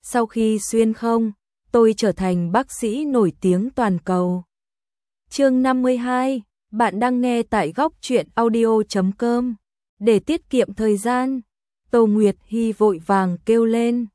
sau khi xuyên không, tôi trở thành bác sĩ nổi tiếng toàn cầu. Chương 52, bạn đang nghe tại góc truyện audio.com. Để tiết kiệm thời gian, Tô Nguyệt Hy vội vàng kêu lên.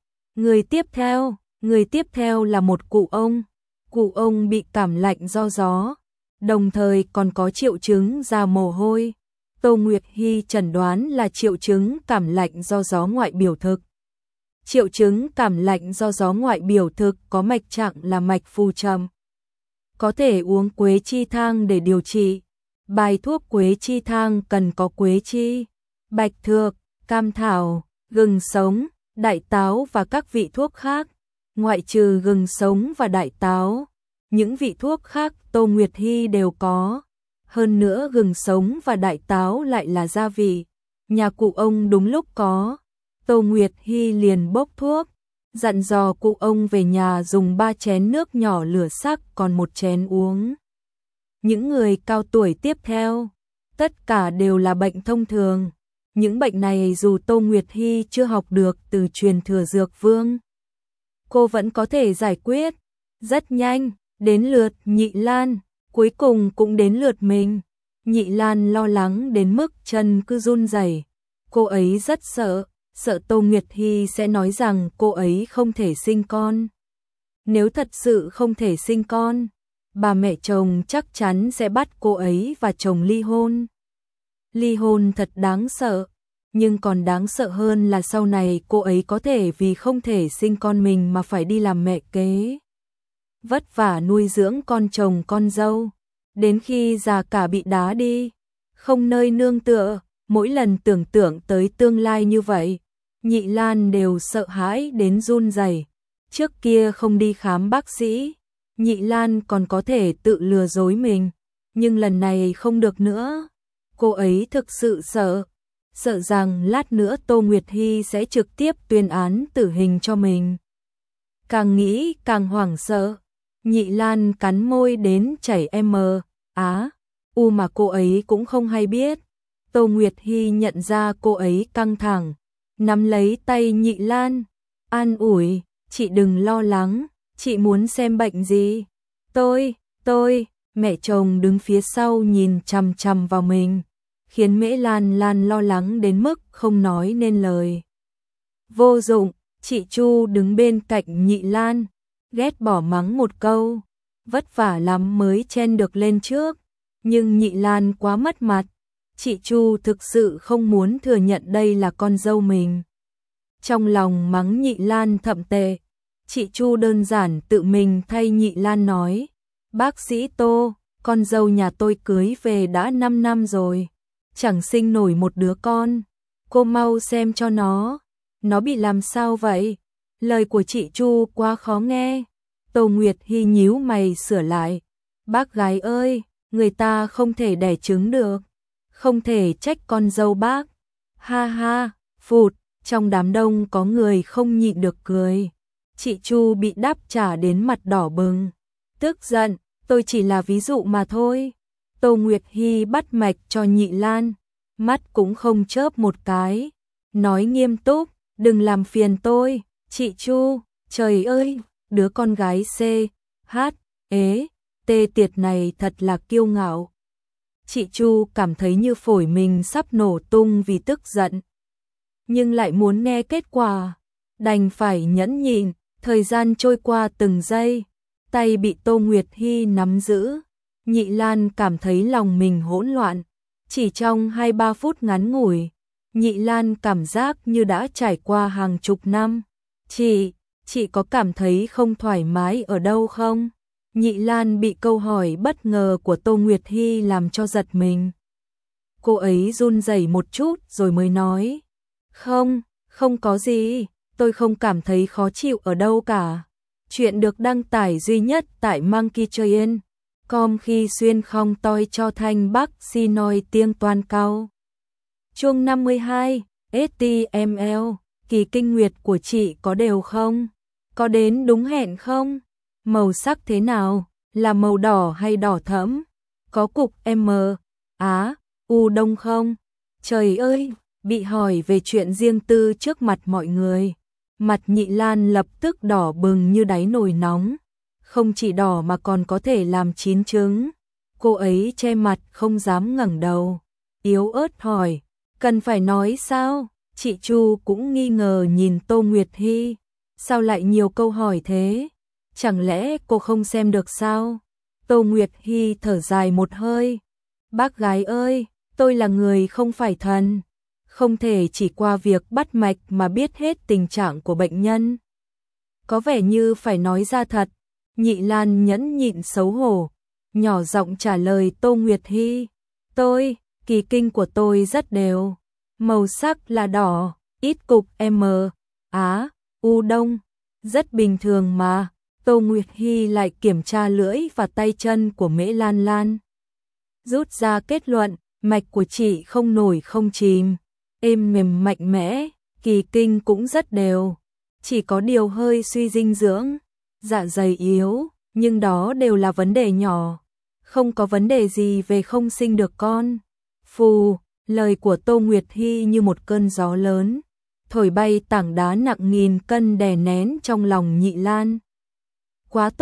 Người tiếp theo là một cụ ông. Cụ ông bị cảm lạnh do gió, đồng thời còn có triệu chứng ra mồ hôi. Tô Nguyệt Hy chẩn đoán là triệu chứng cảm lạnh do gió ngoại biểu thực. Triệu chứng cảm lạnh do gió ngoại biểu thực có mạch trạng là mạch phù trầm. Có thể uống quế chi thang để điều trị. Bài thuốc quế chi thang cần có quế chi, bạch thược, cam thảo, gừng sống, đại táo và các vị thuốc khác. Ngoại trừ gừng sống và đại táo, những vị thuốc khác Tô Nguyệt Hy đều có. Hơn nữa gừng sống và đại táo lại là gia vị. Nhà cụ ông đúng lúc có. Tô Nguyệt Hy liền bốc thuốc, dặn dò cụ ông về nhà dùng 3 chén nước nhỏ lửa sắc còn 1 chén uống. Những người cao tuổi tiếp theo, tất cả đều là bệnh thông thường. Những bệnh này dù Tô Nguyệt Hy chưa học được từ truyền thừa dược vương, cô vẫn có thể giải quyết. Rất nhanh, đến lượt Nhị Lan, cuối cùng cũng đến lượt mình. Nhị Lan lo lắng đến mức chân cứ run rẩy. Cô ấy rất sợ Tô Nguyệt Hy sẽ nói rằng cô ấy không thể sinh con. Nếu thật sự không thể sinh con, bà mẹ chồng chắc chắn sẽ bắt cô ấy và chồng ly hôn. Ly hôn thật đáng sợ, nhưng còn đáng sợ hơn là sau này cô ấy có thể vì không thể sinh con mình mà phải đi làm mẹ kế. Vất vả nuôi dưỡng con chồng con dâu, đến khi già cả bị đá đi, không nơi nương tựa. Mỗi lần tưởng tượng tới tương lai như vậy, Nhị Lan đều sợ hãi đến run rẩy. Trước kia không đi khám bác sĩ, Nhị Lan còn có thể tự lừa dối mình, nhưng lần này không được nữa. Cô ấy thực sự sợ rằng lát nữa Tô Nguyệt Hy sẽ trực tiếp tuyên án tử hình cho mình. Càng nghĩ càng hoảng sợ, Nhị Lan cắn môi đến chảy mà cô ấy cũng không hay biết. Tô Nguyệt Hy nhận ra cô ấy căng thẳng, nắm lấy tay Nhị Lan, an ủi, chị đừng lo lắng, chị muốn xem bệnh gì? Tôi, mẹ chồng đứng phía sau nhìn chằm chằm vào mình, khiến Mễ Lan lo lắng đến mức không nói nên lời. Vô dụng, chị Chu đứng bên cạnh Nhị Lan, ghét bỏ mắng một câu, vất vả lắm mới chen được lên trước, nhưng Nhị Lan quá mất mặt. Chị Chu thực sự không muốn thừa nhận đây là con dâu mình. Trong lòng mắng Nhị Lan thậm tệ, chị Chu đơn giản tự mình thay Nhị Lan nói, bác sĩ Tô, con dâu nhà tôi cưới về đã 5 năm rồi, chẳng sinh nổi một đứa con, cô mau xem cho nó bị làm sao vậy? Lời của chị Chu quá khó nghe. Tô Nguyệt Hy nhíu mày sửa lại, bác gái ơi, người ta không thể đẻ trứng được, không thể trách con dâu bác. Ha ha, phụt, trong đám đông có người không nhịn được cười. Chị Chu bị đáp trả đến mặt đỏ bừng. Tức giận, tôi chỉ là ví dụ mà thôi. Tô Nguyệt Hy bắt mạch cho Nhị Lan, mắt cũng không chớp một cái, nói nghiêm túc, đừng làm phiền tôi, chị Chu, trời ơi, đứa con gái C.H.E.T tiệt này thật là kiêu ngạo. Chị Chu cảm thấy như phổi mình sắp nổ tung vì tức giận, nhưng lại muốn nghe kết quả, đành phải nhẫn nhịn. Thời gian trôi qua từng giây, tay bị Tô Nguyệt Hy nắm giữ, Nhị Lan cảm thấy lòng mình hỗn loạn. Chỉ trong 2-3 phút ngắn ngủi, Nhị Lan cảm giác như đã trải qua hàng chục năm. Chị có cảm thấy không thoải mái ở đâu không? Nhị Lan bị câu hỏi bất ngờ của Tô Nguyệt Hy làm cho giật mình. Cô ấy run rẩy một chút rồi mới nói, không có gì, tôi không cảm thấy khó chịu ở đâu cả. Chuyện được đăng tải duy nhất tại monkeytrain.com khi xuyên không toi cho thanh bác si nói tiếng toàn cao. Chương 52, HTML, kỳ kinh nguyệt của chị có đều không? Có đến đúng hẹn không? Màu sắc thế nào? Là màu đỏ hay đỏ thẫm? Có cục U đông không? Trời ơi, bị hỏi về chuyện riêng tư trước mặt mọi người. Mặt Nhị Lan lập tức đỏ bừng như đáy nồi nóng, không chỉ đỏ mà còn có thể làm chín trứng. Cô ấy che mặt không dám ngẩng đầu, yếu ớt hỏi, cần phải nói sao? Chị Chu cũng nghi ngờ nhìn Tô Nguyệt Hy, sao lại nhiều câu hỏi thế? Chẳng lẽ cô không xem được sao? Tô Nguyệt Hy thở dài một hơi, bác gái ơi, tôi là người không phải thần, không thể chỉ qua việc bắt mạch mà biết hết tình trạng của bệnh nhân. Có vẻ như phải nói ra thật. Nhị Lan nhẫn nhịn xấu hổ, nhỏ giọng trả lời Tô Nguyệt Hy, kỳ kinh của tôi rất đều, màu sắc là đỏ, ít cục M, Á, U đông, rất bình thường mà. Tô Nguyệt Hy lại kiểm tra lưỡi và tay chân của Mễ Lan Lan, rút ra kết luận, mạch của chị không nổi không chìm, êm mềm mạnh mẽ, kỳ kinh cũng rất đều, chỉ có điều hơi suy dinh dưỡng, dạ dày yếu, nhưng đó đều là vấn đề nhỏ, không có vấn đề gì về không sinh được con. Phù, lời của Tô Nguyệt Hy như một cơn gió lớn, thổi bay tảng đá nặng nghìn cân đè nén trong lòng Nhị Lan. Quá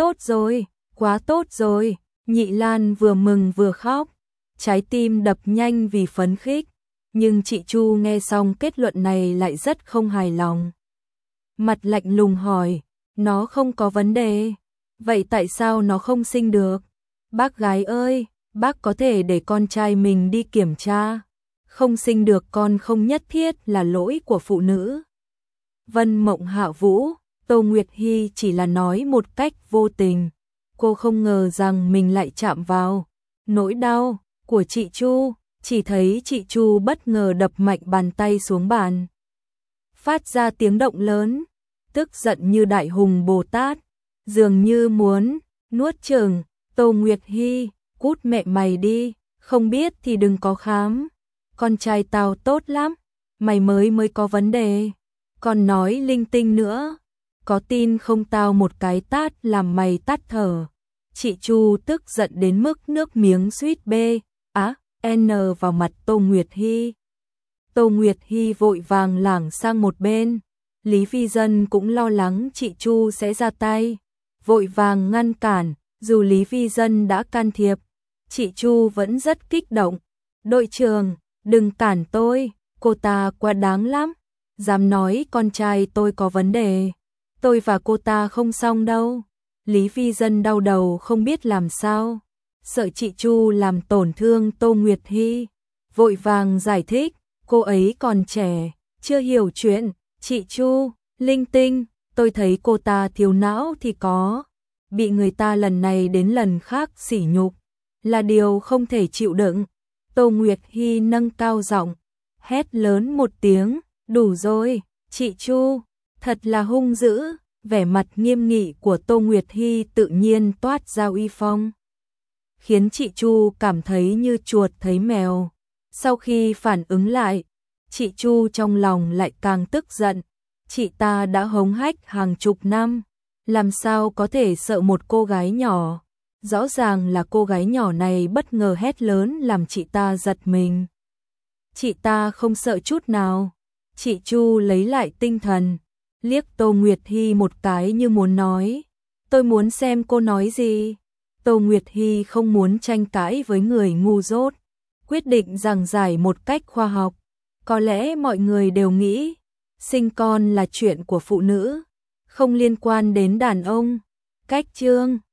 tốt rồi, Nhị Lan vừa mừng vừa khóc, trái tim đập nhanh vì phấn khích, nhưng chị Chu nghe xong kết luận này lại rất không hài lòng. Mặt lạnh lùng hỏi, nó không có vấn đề, vậy tại sao nó không sinh được? Bác gái ơi, bác có thể để con trai mình đi kiểm tra, không sinh được con không nhất thiết là lỗi của phụ nữ. Vân Mộng Hạ Vũ, Tô Nguyệt Hy chỉ là nói một cách vô tình, cô không ngờ rằng mình lại chạm vào nỗi đau của chị Chu, chỉ thấy chị Chu bất ngờ đập mạnh bàn tay xuống bàn, phát ra tiếng động lớn, tức giận như Đại Hùng Bồ Tát, dường như muốn nuốt chửng. Tô Nguyệt Hy, cút mẹ mày đi, không biết thì đừng có khám, con trai tao tốt lắm, mày mới có vấn đề, còn nói linh tinh nữa, có tin không tao một cái tát làm mày tắt thở. Chị Chu tức giận đến mức nước miếng suýt N vào mặt Tô Nguyệt Hy. Tô Nguyệt Hy vội vàng lảng sang một bên, Lý Phi Dân cũng lo lắng chị Chu sẽ ra tay, vội vàng ngăn cản, dù Lý Phi Dân đã can thiệp, chị Chu vẫn rất kích động. Đội trưởng, đừng cản tôi, cô ta quá đáng lắm, dám nói con trai tôi có vấn đề, tôi và cô ta không xong đâu. Lý Phi Dân đau đầu không biết làm sao, sợ chị Chu làm tổn thương Tô Nguyệt Hy, vội vàng giải thích, cô ấy còn trẻ, chưa hiểu chuyện, chị Chu, linh tinh, tôi thấy cô ta thiếu não thì có, bị người ta lần này đến lần khác sỉ nhục, là điều không thể chịu đựng. Tô Nguyệt Hy nâng cao giọng, hét lớn một tiếng, đủ rồi, chị Chu, thật là hung dữ. Vẻ mặt nghiêm nghị của Tô Nguyệt Hy tự nhiên toát ra uy phong, khiến chị Chu cảm thấy như chuột thấy mèo. Sau khi phản ứng lại, chị Chu trong lòng lại càng tức giận, chị ta đã hống hách hàng chục năm, làm sao có thể sợ một cô gái nhỏ. Rõ ràng là cô gái nhỏ này bất ngờ hét lớn làm chị ta giật mình. Chị ta không sợ chút nào. Chị Chu lấy lại tinh thần, liếc Tô Nguyệt Hy một cái như muốn nói, tôi muốn xem cô nói gì. Tô Nguyệt Hy không muốn tranh cãi với người ngu dốt, quyết định giảng giải một cách khoa học. Có lẽ mọi người đều nghĩ, sinh con là chuyện của phụ nữ, không liên quan đến đàn ông. Cách chương